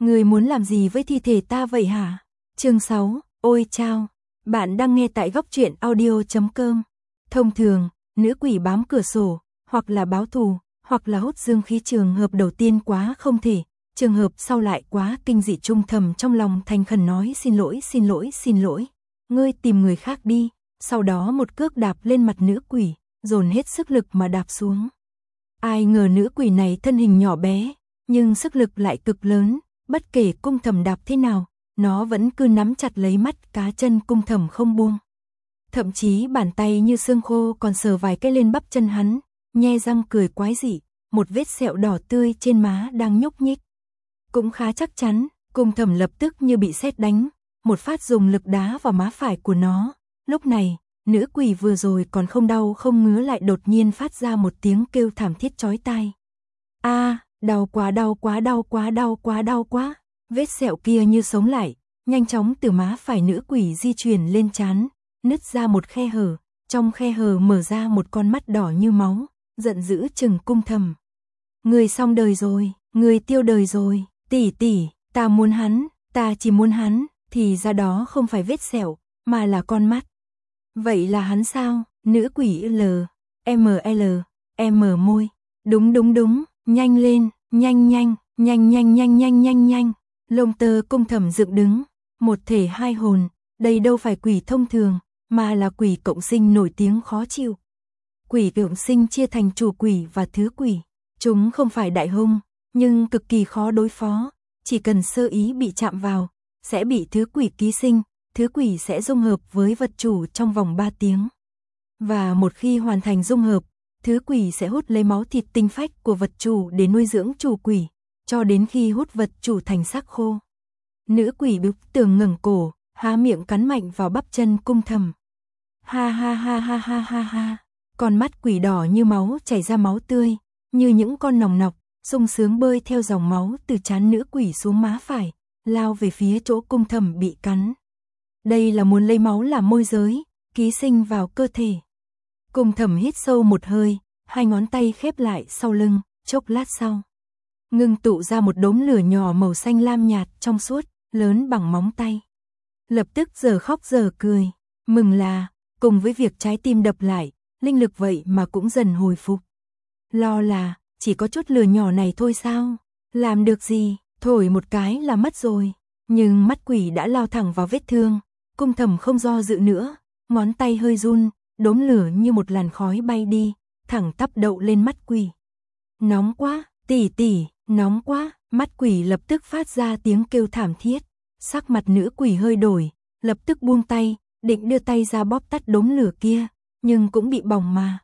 Người muốn làm gì với thi thể ta vậy hả? Chương 6, ôi chao. Bạn đang nghe tại góc truyện audio.com. Thông thường, nữ quỷ bám cửa sổ, hoặc là báo thù, hoặc là hút dương khí, trường hợp đầu tiên quá không thể, trường hợp sau lại quá kinh dị, trung thầm trong lòng thành khẩn nói xin lỗi, xin lỗi, xin lỗi. Ngươi tìm người khác đi, sau đó một cước đạp lên mặt nữ quỷ, dồn hết sức lực mà đạp xuống. Ai ngờ nữ quỷ này thân hình nhỏ bé, nhưng sức lực lại cực lớn, bất kể Cung Thầm đạp thế nào, nó vẫn cứ nắm chặt lấy mắt cá chân Cung Thầm không buông. Thậm chí bàn tay như xương khô còn sờ vài cái lên bắp chân hắn, nhe răng cười quái dị, một vết sẹo đỏ tươi trên má đang nhúc nhích. Cũng khá chắc chắn, Cung Thầm lập tức như bị sét đánh, một phát dùng lực đá vào má phải của nó. Lúc này, nữ quỷ vừa rồi còn không đau không ngứa lại đột nhiên phát ra một tiếng kêu thảm thiết chói tai. A, đau quá, đau quá, đau quá, đau quá, đau quá. Vết sẹo kia như sống lại, nhanh chóng từ má phải nữ quỷ di chuyển lên trán, nứt ra một khe hở, trong khe hở mở ra một con mắt đỏ như máu, giận dữ trừng Cung Thầm. Người xong đời rồi, người tiêu đời rồi, tỷ tỷ, ta muốn hắn, ta chỉ muốn hắn, thì ra đó không phải vết sẹo, mà là con mắt. Vậy là hắn sao? Nữ quỷ ML, môi. Đúng đúng đúng, nhanh lên, nhanh nhanh, nhanh nhanh nhanh nhanh nhanh nhanh. Lông tơ Cung Thầm dựng đứng, một thể hai hồn, đây đâu phải quỷ thông thường, mà là quỷ cộng sinh nổi tiếng khó chịu. Quỷ cộng sinh chia thành chủ quỷ và thứ quỷ, chúng không phải đại hung, nhưng cực kỳ khó đối phó, chỉ cần sơ ý bị chạm vào, sẽ bị thứ quỷ ký sinh, thứ quỷ sẽ dung hợp với vật chủ trong vòng 3 tiếng. Và một khi hoàn thành dung hợp, thứ quỷ sẽ hút lấy máu thịt tinh phách của vật chủ để nuôi dưỡng chủ quỷ, cho đến khi hút vật chủ thành xác khô. Nữ quỷ bức tường ngẩng cổ, há miệng cắn mạnh vào bắp chân Cung Thầm. Ha ha ha ha ha ha ha. Con mắt quỷ đỏ như máu chảy ra máu tươi, như những con nòng nọc, sung sướng bơi theo dòng máu từ trán nữ quỷ xuống má phải, lao về phía chỗ Cung Thầm bị cắn. Đây là muốn lấy máu làm môi giới, ký sinh vào cơ thể. Cung Thầm hít sâu một hơi, hai ngón tay khép lại sau lưng, chốc lát sau. Ngưng tụ ra một đốm lửa nhỏ màu xanh lam nhạt trong suốt, lớn bằng móng tay. Lập tức giờ khóc giờ cười, mừng là, cùng với việc trái tim đập lại, linh lực vậy mà cũng dần hồi phục. Lo là, chỉ có chút lửa nhỏ này thôi sao? Làm được gì, thổi một cái là mất rồi. Nhưng mắt quỷ đã lao thẳng vào vết thương, Cung Thầm không do dự nữa, ngón tay hơi run, đốm lửa như một làn khói bay đi, thẳng tắp đậu lên mắt quỷ. Nóng quá, tỷ tỷ, nóng quá, mắt quỷ lập tức phát ra tiếng kêu thảm thiết, sắc mặt nữ quỷ hơi đổi, lập tức buông tay, định đưa tay ra bóp tắt đốm lửa kia, nhưng cũng bị bỏng mà.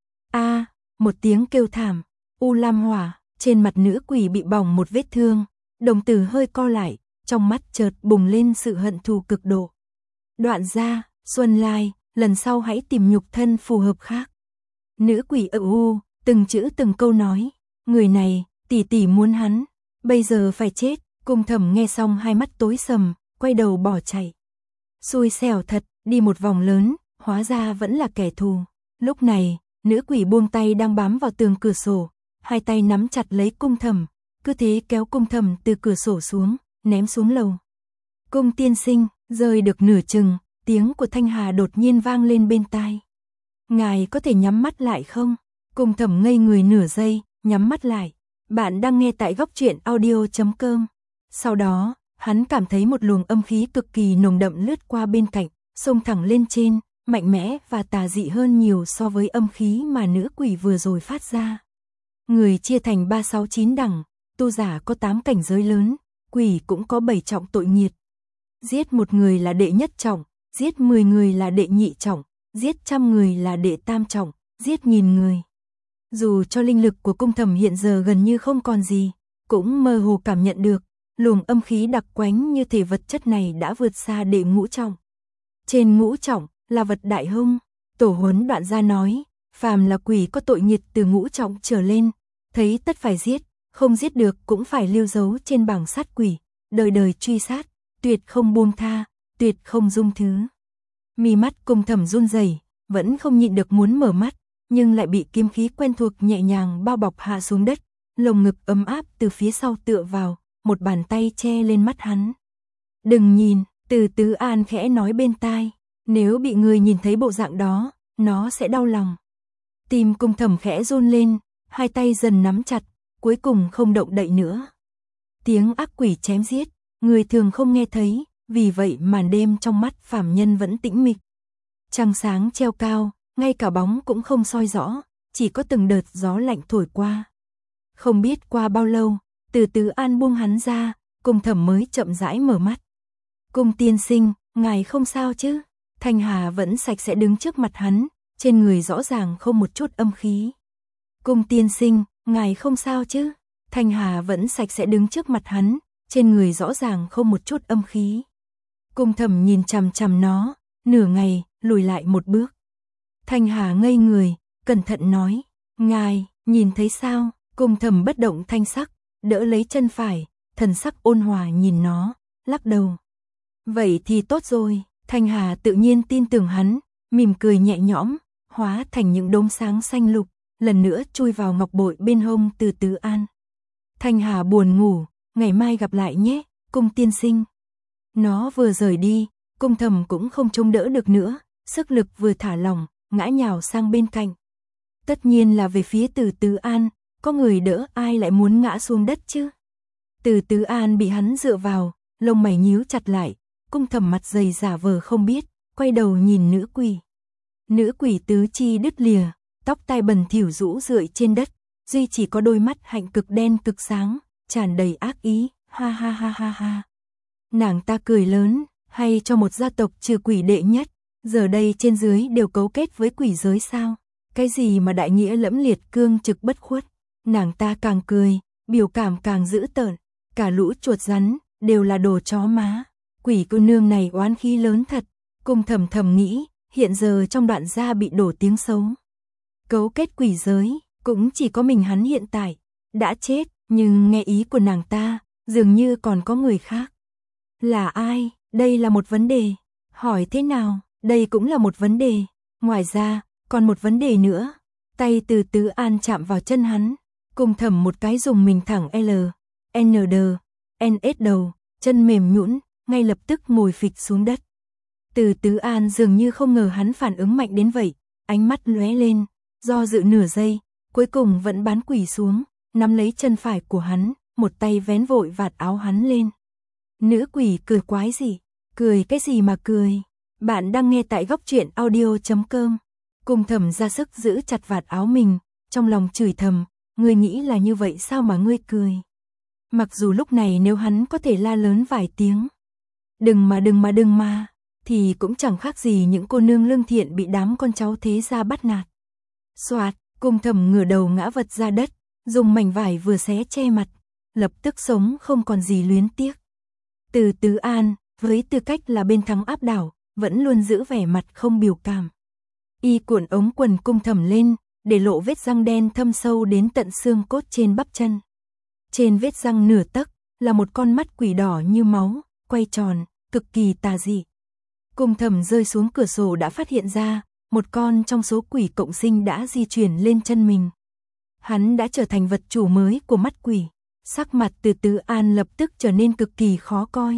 A, một tiếng kêu thảm, u lam hỏa, trên mặt nữ quỷ bị bỏng một vết thương, đồng tử hơi co lại, trong mắt chợt bùng lên sự hận thù cực độ. Đoạn ra, Xuân Lai, lần sau hãy tìm nhục thân phù hợp khác. Nữ quỷ từng chữ từng câu nói, người này, tỷ tỷ muốn hắn, bây giờ phải chết. Cung Thầm nghe xong hai mắt tối sầm, quay đầu bỏ chạy. Xui xẻo thật, đi một vòng lớn, hóa ra vẫn là kẻ thù. Lúc này, nữ quỷ buông tay đang bám vào tường cửa sổ, hai tay nắm chặt lấy Cung Thầm, cứ thế kéo Cung Thầm từ cửa sổ xuống, ném xuống lầu. Cung tiên sinh, rơi được nửa chừng, tiếng của Thanh Hà đột nhiên vang lên bên tai. Ngài có thể nhắm mắt lại không? Cung Thầm ngây người nửa giây, nhắm mắt lại. Bạn đang nghe tại góc truyện audio.com. Sau đó, hắn cảm thấy một luồng âm khí cực kỳ nồng đậm lướt qua bên cạnh, xông thẳng lên trên, mạnh mẽ và tà dị hơn nhiều so với âm khí mà nữ quỷ vừa rồi phát ra. Người chia thành 369 đẳng, tu giả có 8 cảnh giới lớn, quỷ cũng có 7 trọng tội nghiệt. Giết một người là đệ nhất trọng, giết 10 người là đệ nhị trọng, giết 100 người là đệ tam trọng, giết 1000 người. Dù cho linh lực của Cung Thầm hiện giờ gần như không còn gì, cũng mơ hồ cảm nhận được, luồng âm khí đặc quánh như thể vật chất này đã vượt xa đệ ngũ trọng. Trên ngũ trọng là vật đại hung, tổ huấn Đoạn Gia nói, phàm là quỷ có tội nghiệt từ ngũ trọng trở lên, thấy tất phải giết, không giết được cũng phải lưu dấu trên bảng sát quỷ, đời đời truy sát, tuyệt không buông tha, tuyệt không dung thứ. Mi mắt Cung Thầm run rẩy, vẫn không nhịn được muốn mở mắt, nhưng lại bị kiếm khí quen thuộc nhẹ nhàng bao bọc hạ xuống đất, lồng ngực ấm áp từ phía sau tựa vào, một bàn tay che lên mắt hắn. Đừng nhìn, Từ Tứ An khẽ nói bên tai, nếu bị người nhìn thấy bộ dạng đó, nó sẽ đau lòng. Tim Cung Thẩm khẽ run lên, hai tay dần nắm chặt, cuối cùng không động đậy nữa. Tiếng ác quỷ chém giết, người thường không nghe thấy, vì vậy màn đêm trong mắt phàm nhân vẫn tĩnh mịch. Trăng sáng treo cao, ngay cả bóng cũng không soi rõ, chỉ có từng đợt gió lạnh thổi qua. Không biết qua bao lâu, Từ Tứ An buông hắn ra, Cung Thẩm mới chậm rãi mở mắt. Cung tiên sinh, ngài không sao chứ? Thanh Hà vẫn sạch sẽ đứng trước mặt hắn, trên người rõ ràng không một chút âm khí. Cung tiên sinh, ngài không sao chứ? Thanh Hà vẫn sạch sẽ đứng trước mặt hắn, trên người rõ ràng không một chút âm khí. Cung Thẩm nhìn chằm chằm nó, nửa ngày, lùi lại một bước. Thanh Hà ngây người, cẩn thận nói, ngài, nhìn thấy sao? Cung Thẩm bất động thanh sắc, đỡ lấy chân phải, thần sắc ôn hòa nhìn nó, lắc đầu. Vậy thì tốt rồi, Thanh Hà tự nhiên tin tưởng hắn, mỉm cười nhẹ nhõm, hóa thành những đốm sáng xanh lục, lần nữa chui vào ngọc bội bên hông Từ Tứ An. Thanh Hà buồn ngủ, ngày mai gặp lại nhé, Cung tiên sinh. Nó vừa rời đi, Cung Thẩm cũng không chống đỡ được nữa, sức lực vừa thả lỏng, ngã nhào sang bên cạnh. Tất nhiên là về phía Từ Tứ An, có người đỡ ai lại muốn ngã xuống đất chứ. Từ Tứ An bị hắn dựa vào, lông mày nhíu chặt lại, Cung Thẩm mặt dày giả vờ không biết, quay đầu nhìn nữ quỷ. Nữ quỷ tứ chi đứt lìa, tóc tai bẩn thỉu rũ rượi trên đất, duy chỉ có đôi mắt hạnh cực đen cực sáng, tràn đầy ác ý, ha ha ha ha ha. Nàng ta cười lớn, hay cho một gia tộc trừ quỷ đệ nhất, giờ đây trên dưới đều cấu kết với quỷ giới sao? Cái gì mà đại nghĩa lẫm liệt cương trực bất khuất? Nàng ta càng cười, biểu cảm càng dữ tợn, cả lũ chuột rắn đều là đồ chó má. Quỷ cô nương này oán khí lớn thật. Cung Thẩm thầm nghĩ, hiện giờ trong Đoạn gia bị đổ tiếng xấu. Cấu kết quỷ giới, cũng chỉ có mình hắn hiện tại đã chết, nhưng nghe ý của nàng ta, dường như còn có người khác. Là ai? Đây là một vấn đề. Hỏi thế nào? Đây cũng là một vấn đề. Ngoài ra, còn một vấn đề nữa. Tay Từ Tứ An chạm vào chân hắn, Cung Thẩm một cái dùng mình thẳng L, N D, N S đầu, chân mềm nhũn, ngay lập tức ngồi phịch xuống đất. Từ Tứ An dường như không ngờ hắn phản ứng mạnh đến vậy, ánh mắt lóe lên, do dự nửa giây, cuối cùng vẫn bán quỳ xuống, nắm lấy chân phải của hắn, một tay vén vội vạt áo hắn lên. Nữ quỷ cười quái gì? Cười cái gì mà cười? Bạn đang nghe tại góc truyện audio.com. Cung Thẩm ra sức giữ chặt vạt áo mình, trong lòng chửi thầm, ngươi nghĩ là như vậy sao mà ngươi cười? Mặc dù lúc này nếu hắn có thể la lớn vài tiếng, đừng mà, thì cũng chẳng khác gì những cô nương lương thiện bị đám con cháu thế gia bắt nạt. Soạt, Cung Thẩm ngửa đầu ngã vật ra đất, dùng mảnh vải vừa xé che mặt, lập tức sống không còn gì luyến tiếc. Từ Tứ An, với tư cách là bên thắng áp đảo, vẫn luôn giữ vẻ mặt không biểu cảm. Y cuộn ống quần Cung Thẩm lên, để lộ vết răng đen thâm sâu đến tận xương cốt trên bắp chân. Trên vết răng nửa tấc là một con mắt quỷ đỏ như máu, quay tròn, cực kỳ tà dị. Cung Thẩm rơi xuống cửa sổ đã phát hiện ra, một con trong số quỷ cộng sinh đã di chuyển lên chân mình. Hắn đã trở thành vật chủ mới của mắt quỷ. Sắc mặt Từ Tứ An lập tức trở nên cực kỳ khó coi.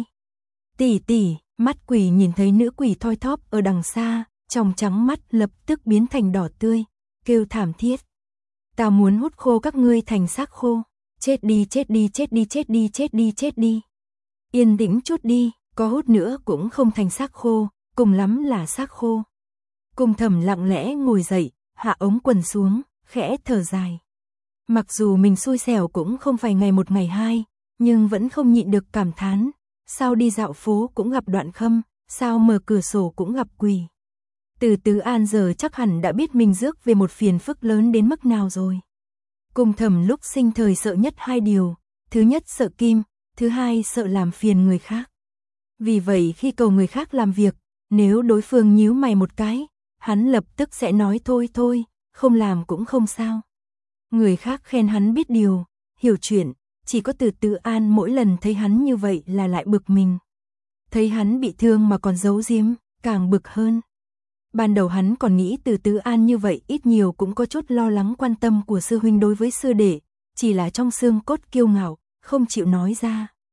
Tỷ tỷ, mắt quỷ nhìn thấy nữ quỷ thoi thóp ở đằng xa, tròng trắng mắt lập tức biến thành đỏ tươi, kêu thảm thiết. Ta muốn hút khô các ngươi thành xác khô. Chết đi, chết đi, chết đi, chết đi, chết đi, chết đi. Yên tĩnh chút đi, có hút nữa cũng không thành xác khô, cùng lắm là xác khô. Cung Thẩm lặng lẽ ngồi dậy, hạ ống quần xuống, khẽ thở dài. Mặc dù mình xui xẻo cũng không phải ngày một ngày hai, nhưng vẫn không nhịn được cảm thán. Sao đi dạo phố cũng gặp Đoạn Khâm, sao mở cửa sổ cũng gặp quỷ. Từ Tứ An giờ chắc hẳn đã biết mình rước về một phiền phức lớn đến mức nào rồi. Cung Thẩm lúc sinh thời sợ nhất hai điều, thứ nhất sợ kim, thứ hai sợ làm phiền người khác. Vì vậy khi cầu người khác làm việc, nếu đối phương nhíu mày một cái, hắn lập tức sẽ nói thôi thôi, không làm cũng không sao. Người khác khen hắn biết điều, hiểu chuyện, chỉ có Từ Tứ An mỗi lần thấy hắn như vậy là lại bực mình. Thấy hắn bị thương mà còn giấu giếm, càng bực hơn. Ban đầu hắn còn nghĩ Từ Tứ An như vậy ít nhiều cũng có chút lo lắng quan tâm của sư huynh đối với sư đệ, chỉ là trong xương cốt kiêu ngạo, không chịu nói ra.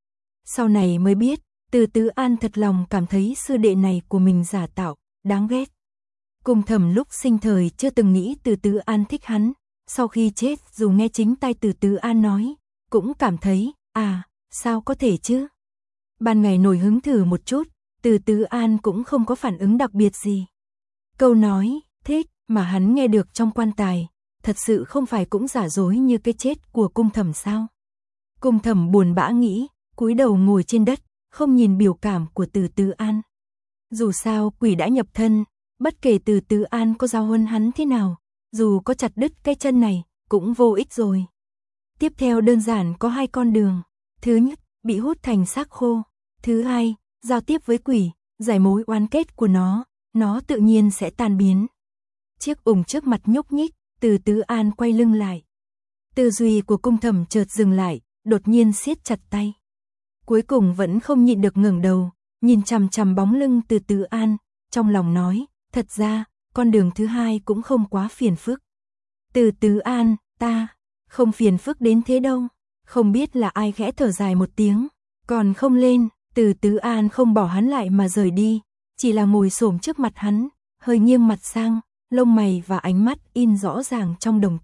Sau này mới biết, Từ Tứ An thật lòng cảm thấy sư đệ này của mình giả tạo, đáng ghét. Cung Thẩm lúc sinh thời chưa từng nghĩ Từ Tứ An thích hắn, sau khi chết dù nghe chính tay Từ Tứ An nói, cũng cảm thấy, sao có thể chứ? Ban ngày nổi hứng thử một chút, Từ Tứ An cũng không có phản ứng đặc biệt gì. Câu nói, thích, mà hắn nghe được trong quan tài, thật sự không phải cũng giả dối như cái chết của Cung Thẩm sao? Cung Thẩm buồn bã nghĩ, cúi đầu ngồi trên đất, không nhìn biểu cảm của Từ Tứ An. Dù sao quỷ đã nhập thân, bất kể Từ Tứ An có giao huấn hắn thế nào, dù có chặt đứt cái chân này, cũng vô ích rồi. Tiếp theo đơn giản có 2 con đường. Thứ nhất, bị hút thành xác khô. Thứ hai, giao tiếp với quỷ, giải mối oán kết của nó tự nhiên sẽ tan biến. Chiếc ủng trước mặt nhúc nhích, Từ Tứ An quay lưng lại. Tư duy của Cung Thẩm chợt dừng lại, đột nhiên siết chặt tay. Cuối cùng vẫn không nhịn được ngẩng đầu, nhìn chằm chằm bóng lưng Từ Tứ An, trong lòng nói, thật ra, con đường thứ hai cũng không quá phiền phức. Từ Tứ An, ta không phiền phức đến thế đâu. Không biết là ai khẽ thở dài một tiếng, còn không lên. Từ Tứ An không bỏ hắn lại mà rời đi, chỉ là ngồi xổm trước mặt hắn, hơi nghiêng mặt sang, lông mày và ánh mắt in rõ ràng trong đồng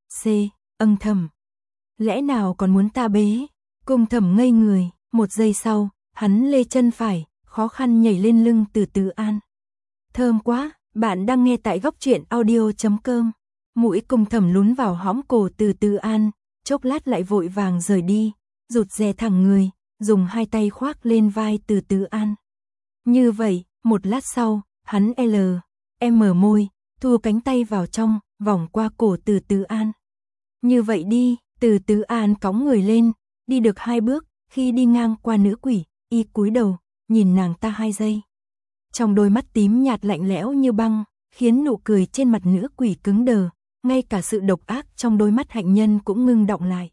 âm thầm. Lẽ nào còn muốn ta bế? Cung Thẩm ngây người, một giây sau, hắn lê chân phải, khó khăn nhảy lên lưng Từ Tứ An. Thơm quá, bạn đang nghe tại góc truyện audio.com. Mũi Cung Thẩm lún vào hõm cổ Từ Tứ An, chốc lát lại vội vàng rời đi, rụt rè thẳng người, dùng 2 tay khoác lên vai Từ Tứ An. Như vậy, một lát sau, hắn mở môi, thu cánh tay vào trong, vòng qua cổ Từ Tứ An. Như vậy đi, Từ Tứ An cõng người lên, đi được 2 bước, khi đi ngang qua nữ quỷ, y cúi đầu, nhìn nàng ta 2 giây. Trong đôi mắt tím nhạt lạnh lẽo như băng, khiến nụ cười trên mặt nữ quỷ cứng đờ, ngay cả sự độc ác trong đôi mắt hạnh nhân cũng ngưng đọng lại.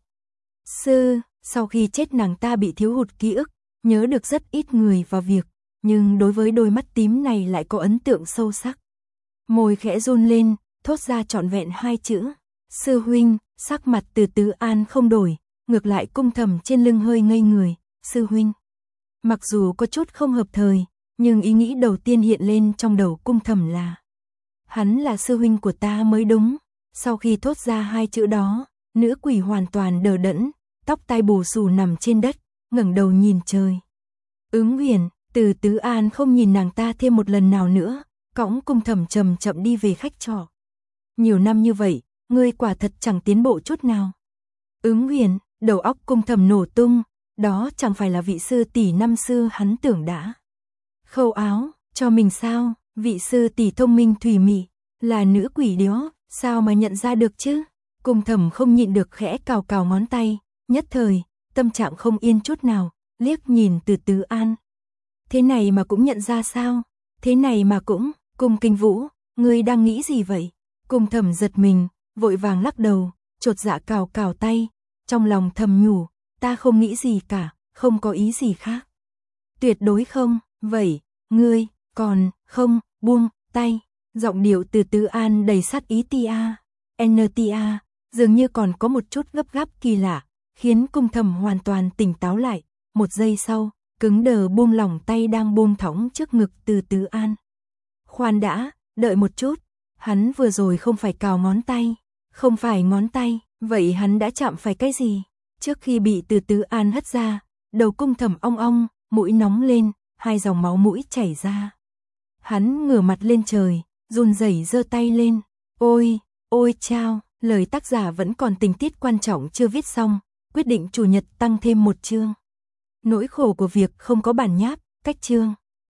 Sau khi chết nàng ta bị thiếu hụt ký ức, nhớ được rất ít người và việc, nhưng đối với đôi mắt tím này lại có ấn tượng sâu sắc. Môi khẽ run lên, thốt ra trọn vẹn 2 chữ, sư huynh. Sắc mặt Từ Tứ An không đổi, ngược lại Cung Thẩm trên lưng hơi ngây người, sư huynh. Mặc dù có chút không hợp thời, nhưng ý nghĩ đầu tiên hiện lên trong đầu Cung Thẩm là hắn là sư huynh của ta mới đúng. Sau khi thốt ra 2 chữ đó, nữ quỷ hoàn toàn đờ đẫn, tóc tai bù xù nằm trên đất, ngẩng đầu nhìn trời. Ứng Huyền, Từ Tứ An không nhìn nàng ta thêm một lần nào nữa, cõng Cung Thẩm chậm chậm đi về khách trọ. Nhiều năm như vậy, ngươi quả thật chẳng tiến bộ chút nào. Ứng Huyền, đầu óc Cung Thẩm nổ tung, đó chẳng phải là vị sư tỷ năm xưa hắn tưởng đã khâu áo cho mình sao? Vị sư tỷ thông minh thủy mị, là nữ quỷ đó, sao mà nhận ra được chứ? Cung Thẩm không nhịn được khẽ cào cào ngón tay, nhất thời, tâm trạng không yên chút nào, liếc nhìn Từ Tứ An. Thế này mà cũng nhận ra sao? Thế này mà cũng, Cung Kinh Vũ, ngươi đang nghĩ gì vậy? Cung Thẩm giật mình, vội vàng lắc đầu, chột dạ cào cào tay, trong lòng thầm nhủ, ta không nghĩ gì cả, không có ý gì khác. Tuyệt đối không, vậy, ngươi, còn, không, buông, tay. Giọng điệu Từ Tứ An đầy sát ý NTA, dường như còn có một chút gấp gáp kỳ lạ, khiến Cung Thẩm hoàn toàn tỉnh táo lại. Một giây sau, cứng đờ buông lỏng tay đang buông thõng trước ngực Từ Tứ An. Khoan đã, đợi một chút, hắn vừa rồi không phải cào ngón tay, không phải ngón tay, vậy hắn đã chạm phải cái gì? Trước khi bị Từ Tứ An hất ra, đầu Cung Thẩm ong ong, mũi nóng lên, 2 dòng máu mũi chảy ra. Hắn ngửa mặt lên trời, run rẩy giơ tay lên. Ôi chao, lời tác giả vẫn còn tình tiết quan trọng chưa viết xong, quyết định chủ nhật tăng thêm 1 chương. Nỗi khổ của việc không có bản nháp, cách chương.